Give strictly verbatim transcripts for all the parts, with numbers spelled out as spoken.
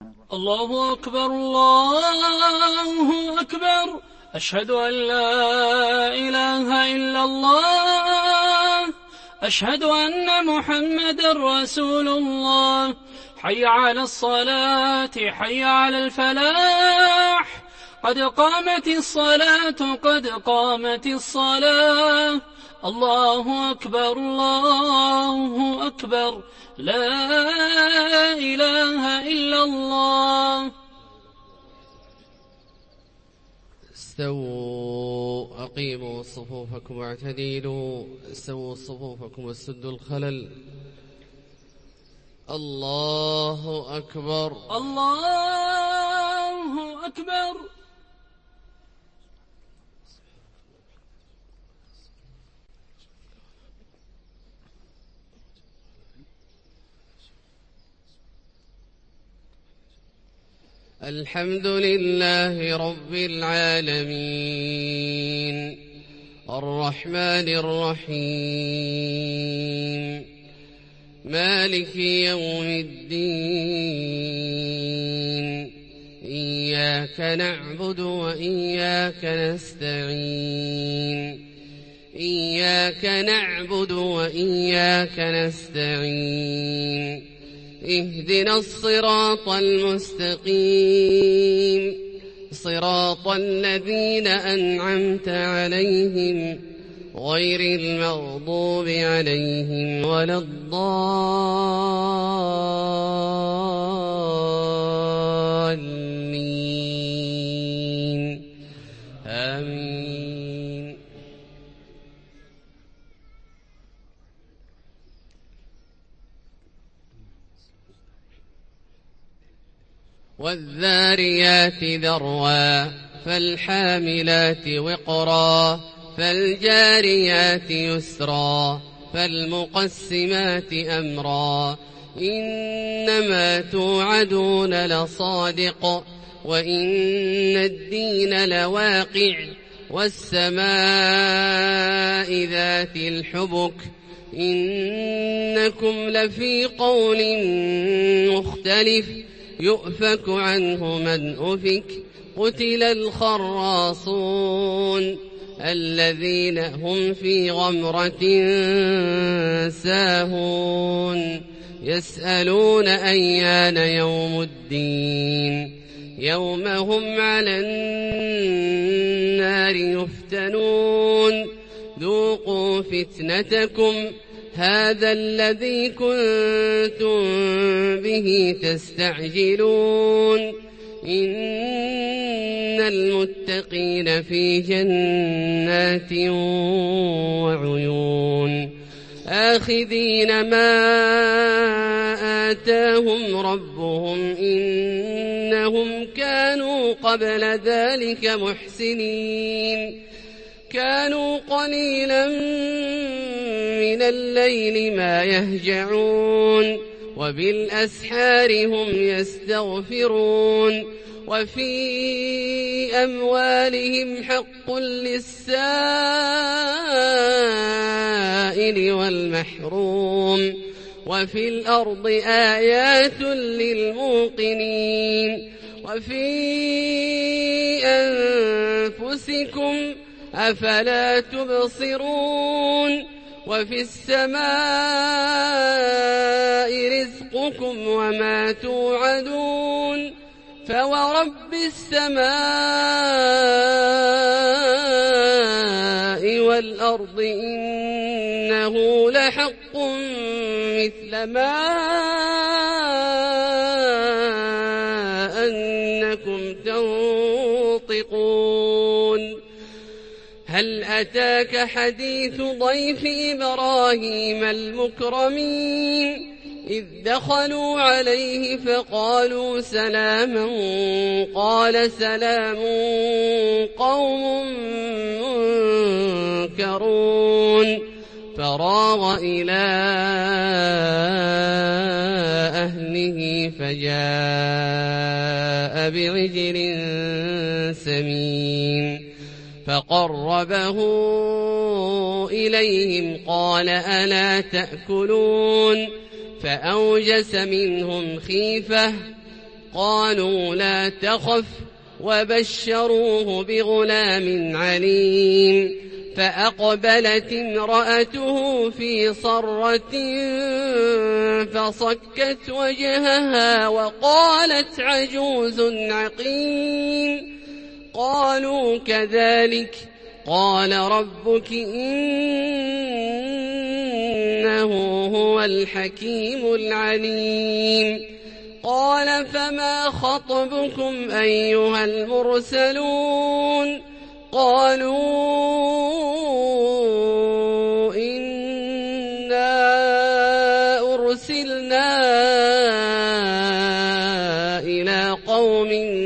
الله أكبر الله أكبر، أشهد أن لا إله إلا الله، أشهد أن محمدًا رسول الله. حي على الصلاة حي على الفلاح، قد قامت الصلاة قد قامت الصلاة. الله أكبر الله أكبر، لا إله إلا الله. استووا أقيموا صفوفكم واعتدلوا، استووا صفوفكم وسدوا الخلل. الله أكبر الله أكبر. الحمد لله رب العالمين، الرحمن الرحيم، مالك يوم الدين. إياك نعبد وإياك نستعين، إياك نعبد وإياك نستعين. اهدنا الصراط المستقيم، صراط الذين أنعمت عليهم غير المغضوب عليهم ولا الضالين. آمين. والذاريات ذروا، فالحاملات وقرا، فالجاريات يسرا، فالمقسمات أمرا. إنما توعدون لصادق، وإن الدين لواقع. والسماء ذات الحبك، إنكم لفي قول مختلف. يؤفك عنه من أفك. قتل الخراصون الذين هم في غمرة ساهون. يسألون أيان يوم الدين، يوم هم على النار يفتنون. ذوقوا فتنتكم هذا الذي كنتم به تستعجلون. إن المتقين في جنات وعيون، آخذين ما آتاهم ربهم، إنهم كانوا قبل ذلك محسنين. كانوا قليلا من الليل ما يهجعون، وبالأسحار هم يستغفرون. وفي أموالهم حق للسائل والمحروم. وفي الأرض آيات للموقنين. وفي أنفسكم أفلا تبصرون. وفي السماء رزقكم وما توعدون. فورب السماء والأرض إنه لحق مثل ما أنكم تنطقون. هل أتاك حديث ضيف إبراهيم المكرمين، إذ دخلوا عليه فقالوا سلاما، قال سلام قوم منكرون. فراغ إلى أهله فجاء بعجل سمين، فقربه إليهم قال ألا تأكلون. فأوجس منهم خيفة قالوا لا تخف وبشروه بغلام عليم فأقبلت امرأته في صرة فصكت وجهها وقالت عجوز عقيم قالوا كذلك قال ربك إنه هو الحكيم العليم قال فما خطبكم أيها المرسلون قالوا إنا أرسلنا إلى قوم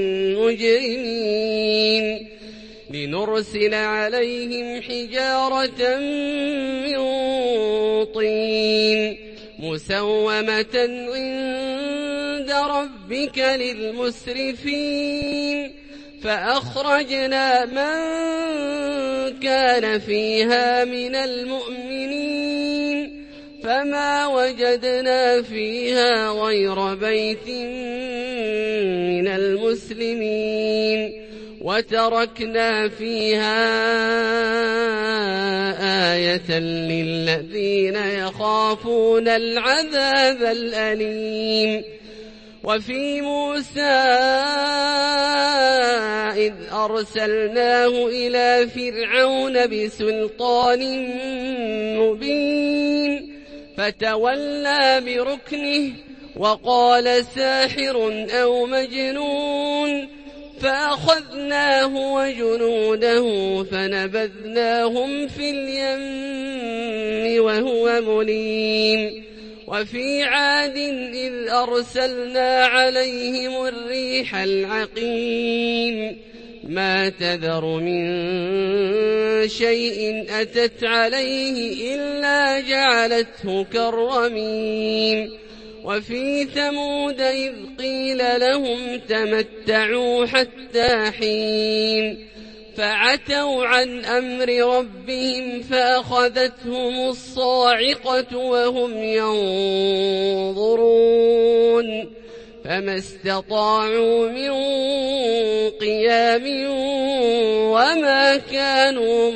مجرمين لنرسل عليهم حجارة من طين مسومة عند ربك للمسرفين فأخرجنا من كان فيها من المؤمنين فما وجدنا فيها غير بيت من المسلمين وتركنا فيها آية للذين يخافون العذاب الأليم وفي موسى إذ أرسلناه إلى فرعون بسلطان مبين فتولى بركنه وقال ساحر أو مجنون فأخذناه وجنوده فنبذناهم في اليم وهو مليم وفي عاد إذ أرسلنا عليهم الريح العقيم ما تذر من شيء أتت عليه إلا جعلته كالرميم وفي ثمود إذ قيل لهم تمتعوا حتى حين فعتوا عن أمر ربهم فأخذتهم الصاعقة وهم ينظرون فما استطاعوا من قيام وما كانوا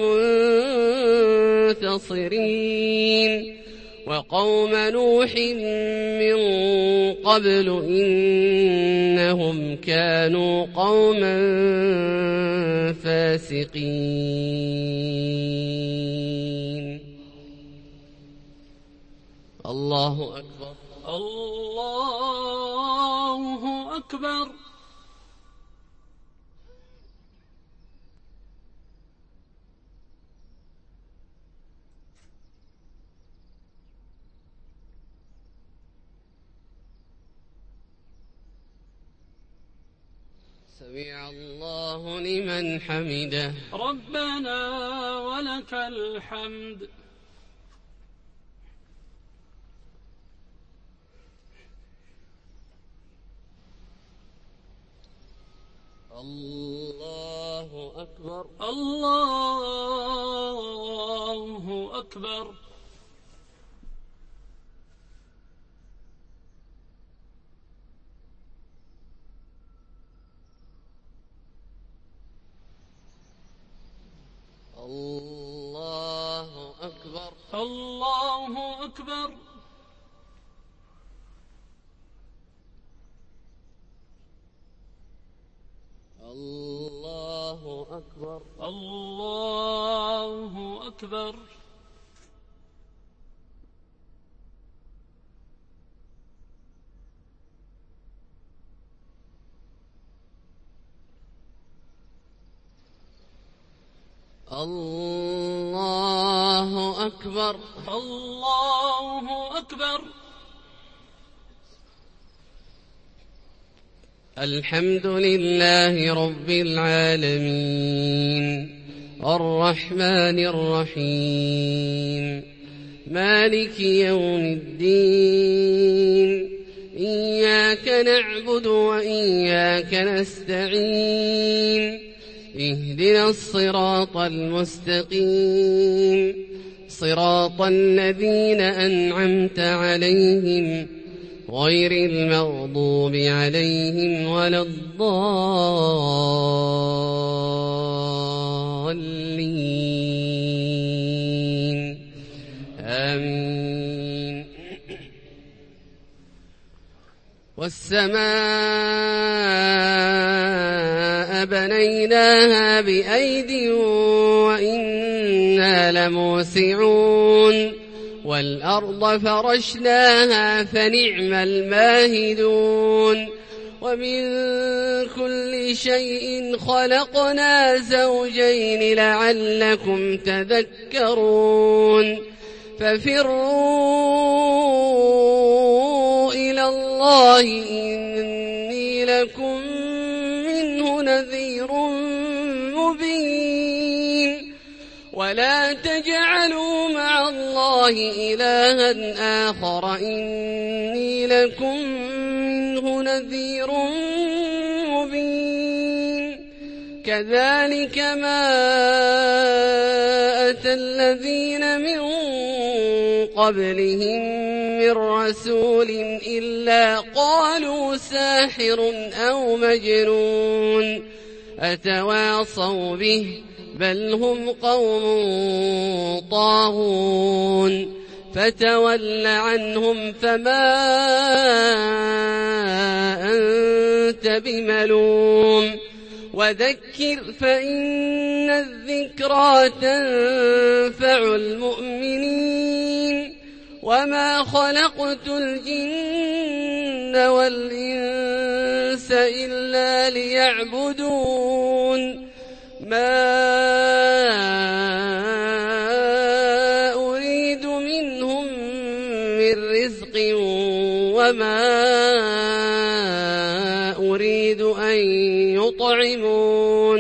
منتصرين وقوم نوح من قبل إنهم كانوا قوما فاسقين الله أكبر الله أكبر سمع الله لمن حمده ربنا ولك الحمد الله أكبر الله أكبر الله أكبر الله أكبر الله أكبر الله أكبر الله أكبر الله أكبر الحمد لله رب العالمين الرحمن الرحيم مالك يوم الدين إياك نعبد وإياك نستعين اهدنا الصراط المستقيم صراط الذين أنعمت عليهم غير المغضوب عليهم ولا الضالين آمين. والسماء بنيناها بأيد وإنا لموسعون والأرض فرشناها فنعم الماهدون ومن كل شيء خلقنا زوجين لعلكم تذكرون ففروا إلى الله إني لكم منه نذير مبين ولا تجعلوا مع الله إلها آخر إني لكم منه نذير مبين كذلك ما أتى الذين من قبلهم من رسول إلا قالوا ساحر أو مجنون أتواصوا به بل هم قوم طاغون فتول عنهم فما أنت بملوم وذكر فإن الذكرى تنفع المؤمنين وما خلقت الجن والإنس إلا ليعبدون ما أريد منهم من رزق وما أريد أن يطعمون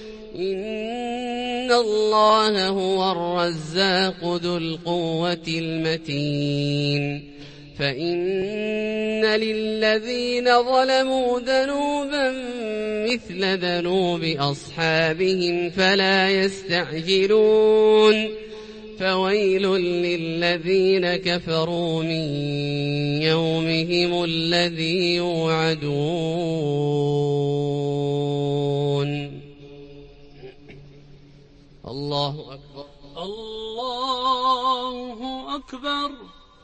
إن الله هو الرزاق ذو القوة المتين فإن للذين ظلموا ذنوبا مثل ذنوب أصحابهم فلا يستعجلون فويل للذين كفروا من يومهم الذي يوعدون. الله أكبر الله أكبر.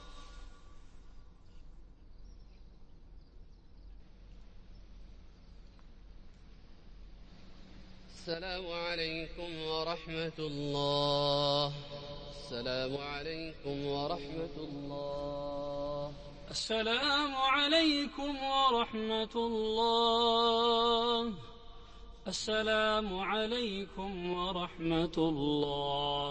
السلام عليكم ورحمة الله. السلام عليكم ورحمة الله. السلام عليكم ورحمة الله. السلام عليكم ورحمة الله.